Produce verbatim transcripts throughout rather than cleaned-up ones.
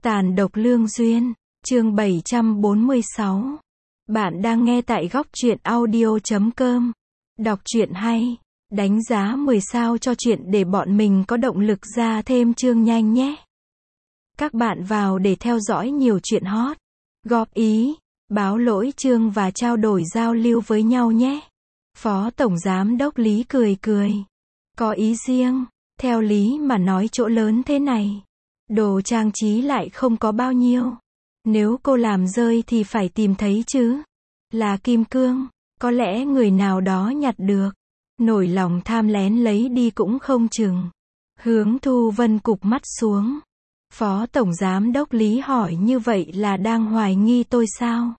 Tàn độc lương duyên, chương bảy trăm bốn mươi sáu. Bạn đang nghe tại góc truyện audio chấm com. Đọc truyện hay, đánh giá mười sao cho truyện để bọn mình có động lực ra thêm chương nhanh nhé. Các bạn vào để theo dõi nhiều chuyện hot, góp ý, báo lỗi chương và trao đổi giao lưu với nhau nhé. Phó Tổng Giám đốc Lý cười cười. Có ý riêng, theo Lý mà nói chỗ lớn thế này. Đồ trang trí lại không có bao nhiêu. Nếu cô làm rơi thì phải tìm thấy chứ. Là kim cương, có lẽ người nào đó nhặt được. Nổi lòng tham lén lấy đi cũng không chừng. Hướng Thu Vân cụp mắt xuống. Phó Tổng Giám đốc Lý hỏi như vậy là đang hoài nghi tôi sao?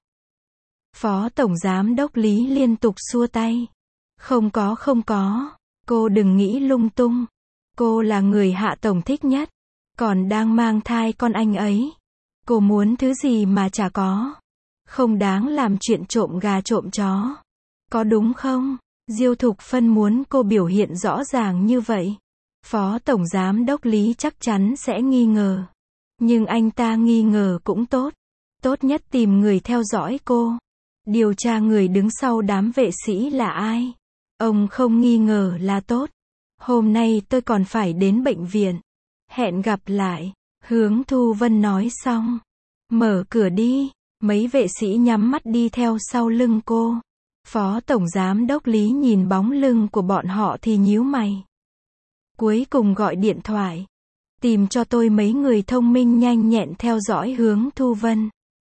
Phó Tổng Giám đốc Lý liên tục xua tay. Không có không có, cô đừng nghĩ lung tung. Cô là người Hạ Tổng thích nhất. Còn đang mang thai con anh ấy. Cô muốn thứ gì mà chả có. Không đáng làm chuyện trộm gà trộm chó. Có đúng không? Diêu Thục Phân muốn cô biểu hiện rõ ràng như vậy. Phó Tổng Giám đốc Lý chắc chắn sẽ nghi ngờ. Nhưng anh ta nghi ngờ cũng tốt. Tốt nhất tìm người theo dõi cô. Điều tra người đứng sau đám vệ sĩ là ai. Ông không nghi ngờ là tốt. Hôm nay tôi còn phải đến bệnh viện. Hẹn gặp lại. Hướng Thu Vân nói xong. Mở cửa đi. Mấy vệ sĩ nhắm mắt đi theo sau lưng cô. Phó Tổng Giám đốc Lý nhìn bóng lưng của bọn họ thì nhíu mày. Cuối cùng gọi điện thoại. Tìm cho tôi mấy người thông minh nhanh nhẹn theo dõi Hướng Thu Vân.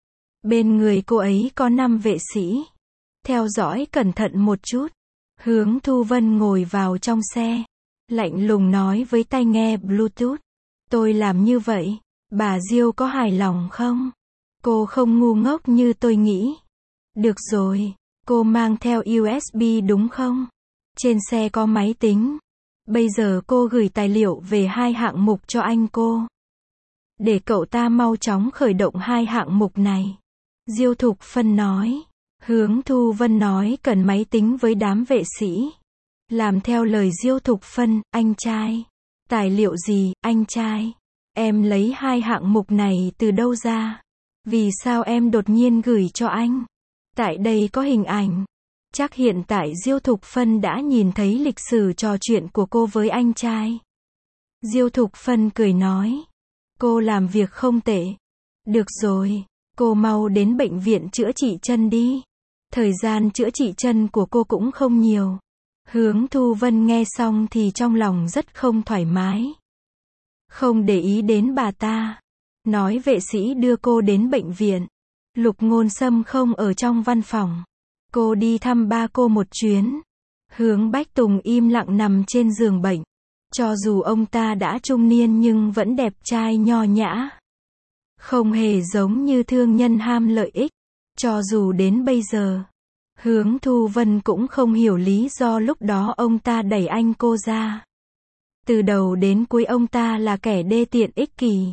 Bên người cô ấy có năm vệ sĩ. Theo dõi cẩn thận một chút. Hướng Thu Vân ngồi vào trong xe. Lạnh lùng nói với tai nghe Bluetooth. Tôi làm như vậy, bà Diêu có hài lòng không? Cô không ngu ngốc như tôi nghĩ. Được rồi, cô mang theo u ét bê đúng không? Trên xe có máy tính. Bây giờ cô gửi tài liệu về hai hạng mục cho anh cô. Để cậu ta mau chóng khởi động hai hạng mục này. Diêu Thục Phân nói. Hướng Thu Vân nói cần máy tính với đám vệ sĩ. Làm theo lời Diêu Thục Phân, anh trai. Tài liệu gì, anh trai? Em lấy hai hạng mục này từ đâu ra? Vì sao em đột nhiên gửi cho anh? Tại đây có hình ảnh. Chắc hiện tại Diêu Thục Phân đã nhìn thấy lịch sử trò chuyện của cô với anh trai. Diêu Thục Phân cười nói. Cô làm việc không tệ. Được rồi, cô mau đến bệnh viện chữa trị chân đi. Thời gian chữa trị chân của cô cũng không nhiều. Hướng Thu Vân nghe xong thì trong lòng rất không thoải mái. Không để ý đến bà ta. Nói vệ sĩ đưa cô đến bệnh viện. Lục Ngôn Sâm không ở trong văn phòng. Cô đi thăm ba cô một chuyến. Hướng Bách Tùng im lặng nằm trên giường bệnh. Cho dù ông ta đã trung niên nhưng vẫn đẹp trai nho nhã. Không hề giống như thương nhân ham lợi ích. Cho dù đến bây giờ. Hướng Thu Vân cũng không hiểu lý do lúc đó ông ta đẩy anh cô ra. Từ đầu đến cuối ông ta là kẻ đê tiện ích kỷ.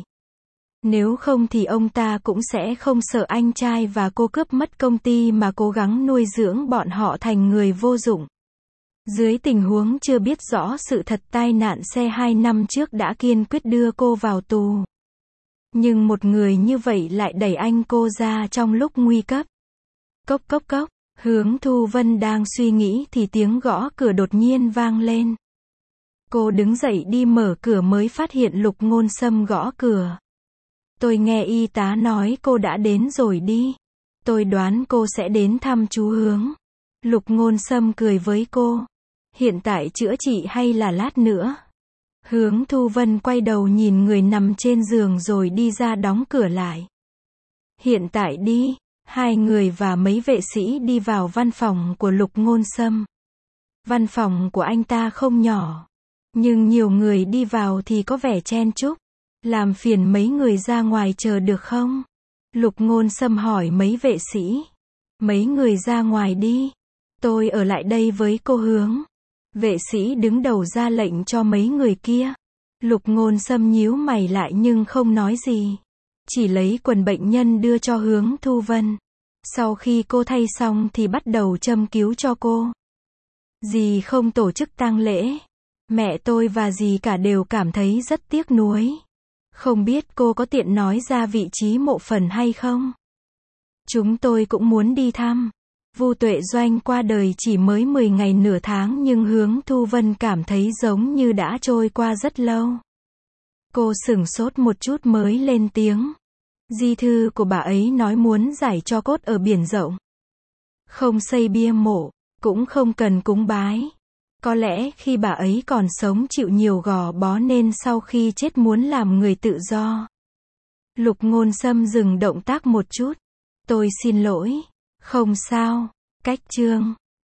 Nếu không thì ông ta cũng sẽ không sợ anh trai và cô cướp mất công ty mà cố gắng nuôi dưỡng bọn họ thành người vô dụng. Dưới tình huống chưa biết rõ sự thật tai nạn xe hai năm trước đã kiên quyết đưa cô vào tù. Nhưng một người như vậy lại đẩy anh cô ra trong lúc nguy cấp. Cốc cốc cốc. Hướng Thu Vân đang suy nghĩ thì tiếng gõ cửa đột nhiên vang lên. Cô đứng dậy đi mở cửa mới phát hiện Lục Ngôn Sâm gõ cửa. Tôi nghe y tá nói cô đã đến rồi đi. Tôi đoán cô sẽ đến thăm chú Hướng. Lục Ngôn Sâm cười với cô. Hiện tại chữa trị hay là lát nữa? Hướng Thu Vân quay đầu nhìn người nằm trên giường rồi đi ra đóng cửa lại. Hiện tại đi. Hai người và mấy vệ sĩ đi vào văn phòng của Lục Ngôn Sâm. Văn phòng của anh ta không nhỏ. Nhưng nhiều người đi vào thì có vẻ chen chúc. Làm phiền mấy người ra ngoài chờ được không? Lục Ngôn Sâm hỏi mấy vệ sĩ. Mấy người ra ngoài đi. Tôi ở lại đây với cô Hướng. Vệ sĩ đứng đầu ra lệnh cho mấy người kia. Lục Ngôn Sâm nhíu mày lại nhưng không nói gì. Chỉ lấy quần bệnh nhân đưa cho Hướng Thu Vân. Sau khi cô thay xong thì bắt đầu châm cứu cho cô. Dì không tổ chức tang lễ. Mẹ tôi và dì cả đều cảm thấy rất tiếc nuối. Không biết cô có tiện nói ra vị trí mộ phần hay không? Chúng tôi cũng muốn đi thăm. Vu Tuệ Doanh qua đời chỉ mới mười ngày nửa tháng nhưng Hướng Thu Vân cảm thấy giống như đã trôi qua rất lâu. Cô sửng sốt một chút mới lên tiếng. Di thư của bà ấy nói muốn giải cho cốt ở biển rộng. Không xây bia mộ, cũng không cần cúng bái. Có lẽ khi bà ấy còn sống chịu nhiều gò bó nên sau khi chết muốn làm người tự do. Lục Ngôn Sâm dừng động tác một chút. Tôi xin lỗi. Không sao. Cách chương.